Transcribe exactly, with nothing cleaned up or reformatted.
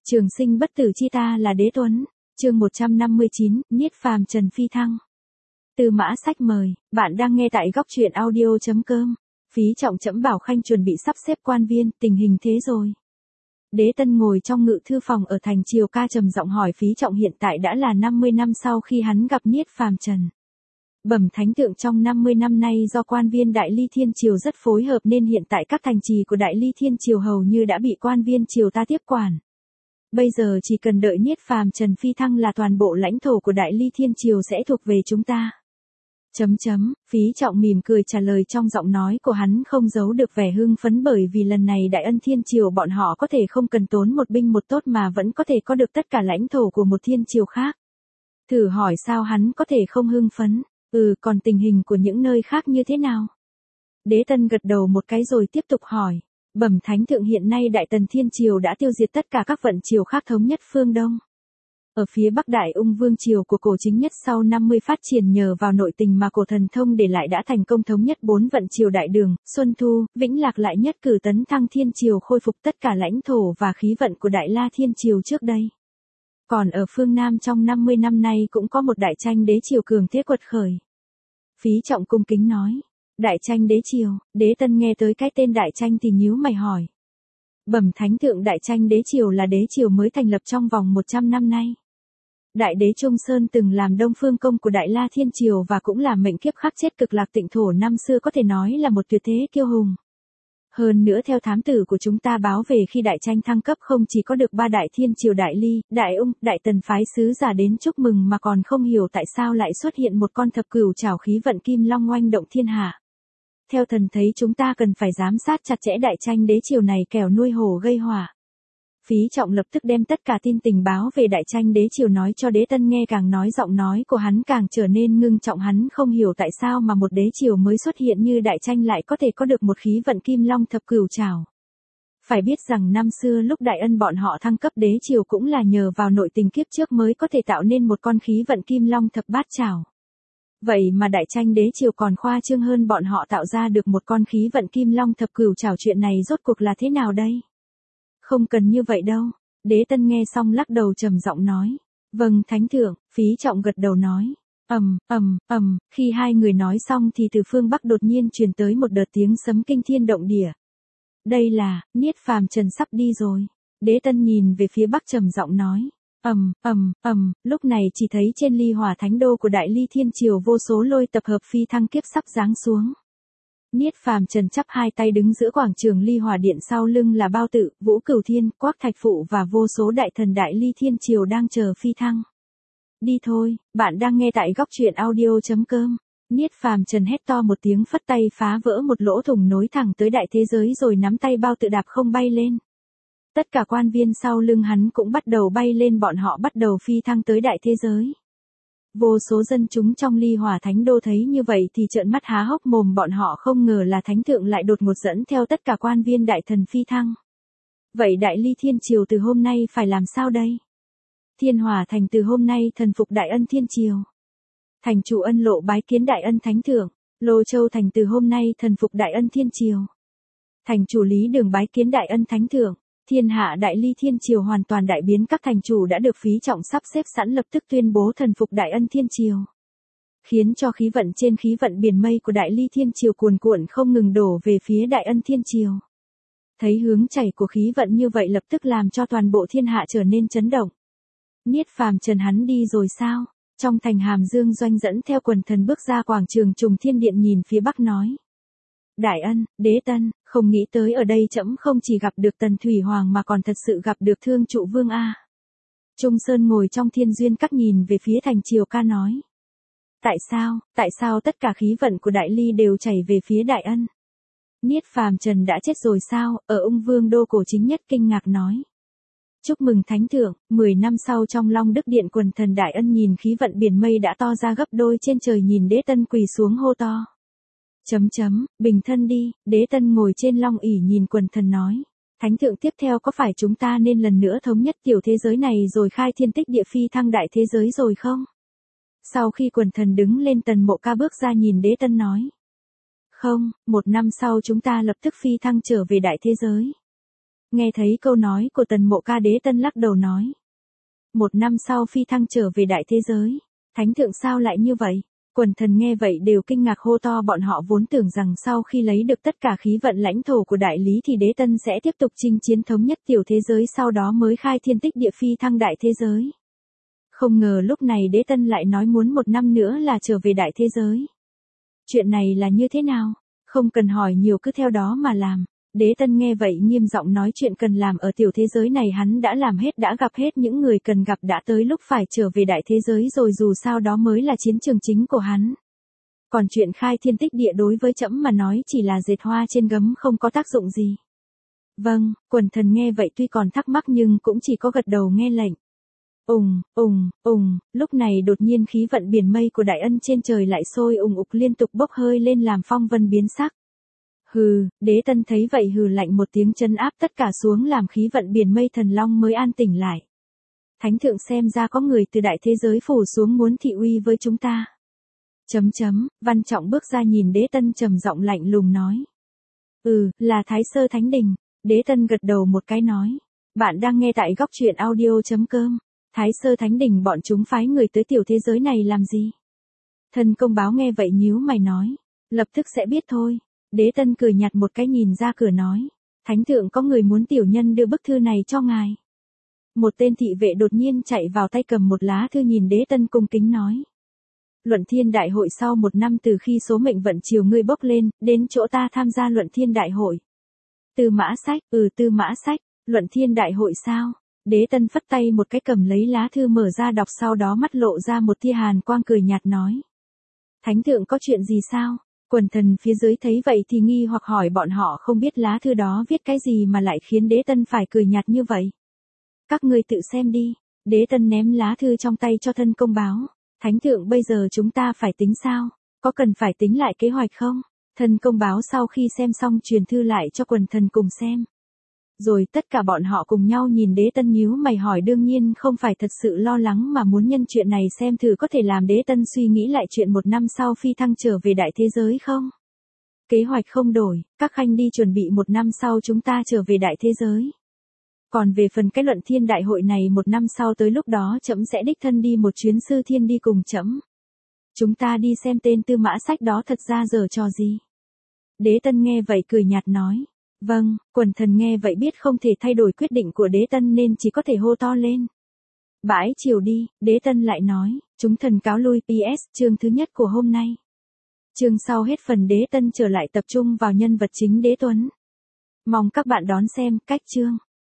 Trường sinh bất tử chi ta là đế tuấn. Chương một trăm năm mươi chín, Niết phàm trần phi thăng. Từ Mã Sách mời, bạn đang nghe tại góc truyện audio chấm com. Phí Trọng Trẫm bảo Khanh chuẩn bị sắp xếp quan viên, tình hình thế rồi. Đế Tân ngồi trong ngự thư phòng ở thành Triều Ca trầm giọng hỏi Phí Trọng hiện tại đã là năm mươi năm sau khi hắn gặp Niết phàm trần. Bẩm thánh thượng, trong năm mươi năm nay do quan viên Đại Ly Thiên Triều rất phối hợp nên hiện tại các thành trì của Đại Ly Thiên Triều hầu như đã bị quan viên triều ta tiếp quản. Bây giờ chỉ cần đợi Niết phàm trần phi thăng là toàn bộ lãnh thổ của Đại Ly Thiên Triều sẽ thuộc về chúng ta. Chấm chấm, Phí Trọng mỉm cười trả lời, trong giọng nói của hắn không giấu được vẻ hưng phấn bởi vì lần này Đại Ân Thiên Triều bọn họ có thể không cần tốn một binh một tốt mà vẫn có thể có được tất cả lãnh thổ của một thiên triều khác. Thử hỏi sao hắn có thể không hưng phấn? Ừ, còn tình hình của những nơi khác như thế nào? Đế Tân gật đầu một cái rồi tiếp tục hỏi. Bẩm thánh thượng, hiện nay Đại Tần Thiên Triều đã tiêu diệt tất cả các vận triều khác, thống nhất phương Đông. Ở phía Bắc Đại Ung Vương Triều của cổ chính nhất sau năm mươi phát triển nhờ vào nội tình mà cổ thần thông để lại đã thành công thống nhất bốn vận triều Đại Đường, Xuân Thu, Vĩnh Lạc, lại nhất cử tấn thăng Thiên Triều, khôi phục tất cả lãnh thổ và khí vận của Đại La Thiên Triều trước đây. Còn ở phương Nam trong năm mươi năm nay cũng có một đại tranh đế triều cường thế quật khởi. Phí Trọng cung kính nói. Đại tranh đế triều. Đế Tân nghe tới cái tên đại tranh thì nhíu mày hỏi. Bẩm thánh thượng, đại tranh đế triều là đế triều mới thành lập trong vòng một trăm năm nay. Đại đế Trung Sơn từng làm Đông Phương công của Đại La Thiên Triều và cũng là mệnh kiếp khắc chết Cực Lạc Tịnh Thổ năm xưa, có thể nói là một tuyệt thế kiêu hùng. Hơn nữa theo thám tử của chúng ta báo về, khi đại tranh thăng cấp không chỉ có được ba đại thiên triều Đại Ly, Đại Ung, Đại Tần phái sứ giả đến chúc mừng mà còn không hiểu tại sao lại xuất hiện một con thập cửu trảo khí vận kim long oanh động thiên hạ. Theo thần thấy chúng ta cần phải giám sát chặt chẽ đại tranh đế triều này kẻo nuôi hổ gây họa. Phí Trọng lập tức đem tất cả tin tình báo về đại tranh đế triều nói cho Đế Tân nghe, càng nói giọng nói của hắn càng trở nên ngưng trọng, hắn không hiểu tại sao mà một đế triều mới xuất hiện như đại tranh lại có thể có được một khí vận kim long thập cửu trảo. Phải biết rằng năm xưa lúc Đại Ân bọn họ thăng cấp đế triều cũng là nhờ vào nội tình kiếp trước mới có thể tạo nên một con khí vận kim long thập bát trảo. Vậy mà đại tranh đế triều còn khoa trương hơn bọn họ, tạo ra được một con khí vận kim long thập cửu trảo, chuyện này rốt cuộc là thế nào đây? Không cần như vậy đâu. Đế Tân nghe xong lắc đầu trầm giọng nói. Vâng thánh thượng. Phí Trọng gật đầu nói. Ầm, ầm, ầm, khi hai người nói xong thì từ phương Bắc đột nhiên truyền tới một đợt tiếng sấm kinh thiên động địa. Đây là, Niết phàm trần sắp đi rồi. Đế Tân nhìn về phía Bắc trầm giọng nói. Ầm, ầm, ầm, lúc này chỉ thấy trên Ly Hỏa Thánh Đô của Đại Ly Thiên Triều vô số lôi tập hợp phi thăng kiếp sắp giáng xuống. Niết phàm trần chắp hai tay đứng giữa quảng trường Ly Hỏa Điện, sau lưng là Bao Tự, Vũ Cửu Thiên, Quác Thạch Phụ và vô số đại thần Đại Ly Thiên Triều đang chờ phi thăng. Đi thôi, bạn đang nghe tại góc truyện audio chấm com. Niết phàm trần hét to một tiếng, phất tay phá vỡ một lỗ thủng nối thẳng tới đại thế giới rồi nắm tay Bao Tự đạp không bay lên. Tất cả quan viên sau lưng hắn cũng bắt đầu bay lên, bọn họ bắt đầu phi thăng tới đại thế giới. Vô số dân chúng trong Ly Hỏa Thánh Đô thấy như vậy thì trợn mắt há hốc mồm, bọn họ không ngờ là thánh thượng lại đột ngột dẫn theo tất cả quan viên đại thần phi thăng. Vậy Đại Ly Thiên Triều từ hôm nay phải làm sao đây? Thiên Hỏa Thành từ hôm nay thần phục Đại Ân Thiên Triều. Thành chủ Ân Lộ bái kiến Đại Ân Thánh Thượng. Lô Châu Thành từ hôm nay thần phục Đại Ân Thiên Triều. Thành chủ Lý Đường bái kiến Đại Ân Thánh Thượng. Thiên hạ Đại Ly Thiên Triều hoàn toàn đại biến, các thành chủ đã được Phí Trọng sắp xếp sẵn lập tức tuyên bố thần phục Đại Ân Thiên Triều. Khiến cho khí vận trên khí vận biển mây của Đại Ly Thiên Triều cuồn cuộn không ngừng đổ về phía Đại Ân Thiên Triều. Thấy hướng chảy của khí vận như vậy lập tức làm cho toàn bộ thiên hạ trở nên chấn động. Niết phàm trần hắn đi rồi sao? Trong thành Hàm Dương, Doanh dẫn theo quần thần bước ra quảng trường Trùng Thiên Điện nhìn phía Bắc nói. Đại Ân, Đế Tân, không nghĩ tới ở đây trẫm không chỉ gặp được Tần Thủy Hoàng mà còn thật sự gặp được Thương Trụ Vương a. Trung Sơn ngồi trong Thiên Duyên Các nhìn về phía thành Triều Ca nói. Tại sao, tại sao tất cả khí vận của Đại Ly đều chảy về phía Đại Ân? Niết phàm trần đã chết rồi sao? Ở Ung Vương Đô cổ chính nhất kinh ngạc nói. Chúc mừng thánh thượng, mười năm sau trong Long Đức Điện quần thần Đại Ân nhìn khí vận biển mây đã to ra gấp đôi trên trời, nhìn Đế Tân quỳ xuống hô to. Chấm chấm, bình thân đi. Đế Tân ngồi trên long ỷ nhìn quần thần nói. Thánh thượng, tiếp theo có phải chúng ta nên lần nữa thống nhất tiểu thế giới này rồi khai thiên tích địa phi thăng đại thế giới rồi không? Sau khi quần thần đứng lên, Tần Mộ Ca bước ra nhìn Đế Tân nói. Không, một năm sau chúng ta lập tức phi thăng trở về đại thế giới. Nghe thấy câu nói của Tần Mộ Ca, Đế Tân lắc đầu nói. Một năm sau phi thăng trở về đại thế giới. Thánh thượng sao lại như vậy? Quần thần nghe vậy đều kinh ngạc hô to, bọn họ vốn tưởng rằng sau khi lấy được tất cả khí vận lãnh thổ của đại lý thì Đế Tân sẽ tiếp tục chinh chiến thống nhất tiểu thế giới, sau đó mới khai thiên tích địa phi thăng đại thế giới. Không ngờ lúc này Đế Tân lại nói muốn một năm nữa là trở về đại thế giới. Chuyện này là như thế nào? Không cần hỏi nhiều, cứ theo đó mà làm. Đế Tân nghe vậy nghiêm giọng nói, chuyện cần làm ở tiểu thế giới này hắn đã làm hết, đã gặp hết những người cần gặp, đã tới lúc phải trở về đại thế giới rồi, dù sao đó mới là chiến trường chính của hắn. Còn chuyện khai thiên tích địa đối với trẫm mà nói chỉ là dệt hoa trên gấm, không có tác dụng gì. Vâng, quần thần nghe vậy tuy còn thắc mắc nhưng cũng chỉ có gật đầu nghe lệnh. Ùng, ùng, ùng, lúc này đột nhiên khí vận biển mây của Đại Ân trên trời lại sôi ùng ục liên tục bốc hơi lên, làm phong vân biến sắc. Hừ, Đế Tân thấy vậy hừ lạnh một tiếng, trấn áp tất cả xuống, làm khí vận biển mây thần long mới an tỉnh lại. Thánh thượng, xem ra có người từ đại thế giới phủ xuống muốn thị uy với chúng ta. Chấm chấm, Văn Trọng bước ra nhìn Đế Tân trầm giọng lạnh lùng nói. Ừ, là Thái Sơ Thánh Đình. Đế Tân gật đầu một cái nói. Bạn đang nghe tại góc truyện audio chấm com. Thái Sơ Thánh Đình bọn chúng phái người tới tiểu thế giới này làm gì? Thần công báo nghe vậy nhíu mày nói. Lập tức sẽ biết thôi. Đế Tân cười nhạt một cái nhìn ra cửa nói. Thánh thượng, có người muốn tiểu nhân đưa bức thư này cho ngài. Một tên thị vệ đột nhiên chạy vào, tay cầm một lá thư, nhìn Đế Tân cung kính nói. Luận Thiên Đại Hội sau một năm từ khi số mệnh vận chiều ngươi bốc lên, đến chỗ ta tham gia Luận Thiên Đại Hội. Tư Mã Sách, ừ Tư Mã Sách, Luận Thiên Đại Hội sao? Đế Tân phất tay một cái cầm lấy lá thư mở ra đọc, sau đó mắt lộ ra một tia hàn quang, cười nhạt nói. Thánh thượng, có chuyện gì sao? Quần thần phía dưới thấy vậy thì nghi hoặc hỏi, bọn họ không biết lá thư đó viết cái gì mà lại khiến Đế Tân phải cười nhạt như vậy. Các ngươi tự xem đi. Đế Tân ném lá thư trong tay cho thân công báo. Thánh thượng, bây giờ chúng ta phải tính sao? Có cần phải tính lại kế hoạch không? Thân công báo sau khi xem xong truyền thư lại cho quần thần cùng xem. Rồi tất cả bọn họ cùng nhau nhìn Đế Tân nhíu mày hỏi, đương nhiên không phải thật sự lo lắng mà muốn nhân chuyện này xem thử có thể làm Đế Tân suy nghĩ lại chuyện một năm sau phi thăng trở về đại thế giới không? Kế hoạch không đổi, các khanh đi chuẩn bị một năm sau chúng ta trở về đại thế giới. Còn về phần cái Luận Thiên Đại Hội này, một năm sau tới lúc đó trẫm sẽ đích thân đi một chuyến, sư thiên đi cùng trẫm. Chúng ta đi xem tên Tư Mã Sách đó thật ra giở trò gì. Đế Tân nghe vậy cười nhạt nói. Vâng, quần thần nghe vậy biết không thể thay đổi quyết định của Đế Tân nên chỉ có thể hô to lên. Bãi chiều đi, Đế Tân lại nói, chúng thần cáo lui. pê ét chương thứ nhất của hôm nay. Chương sau hết phần. Đế Tân trở lại tập trung vào nhân vật chính Đế Tuấn. Mong các bạn đón xem cách chương.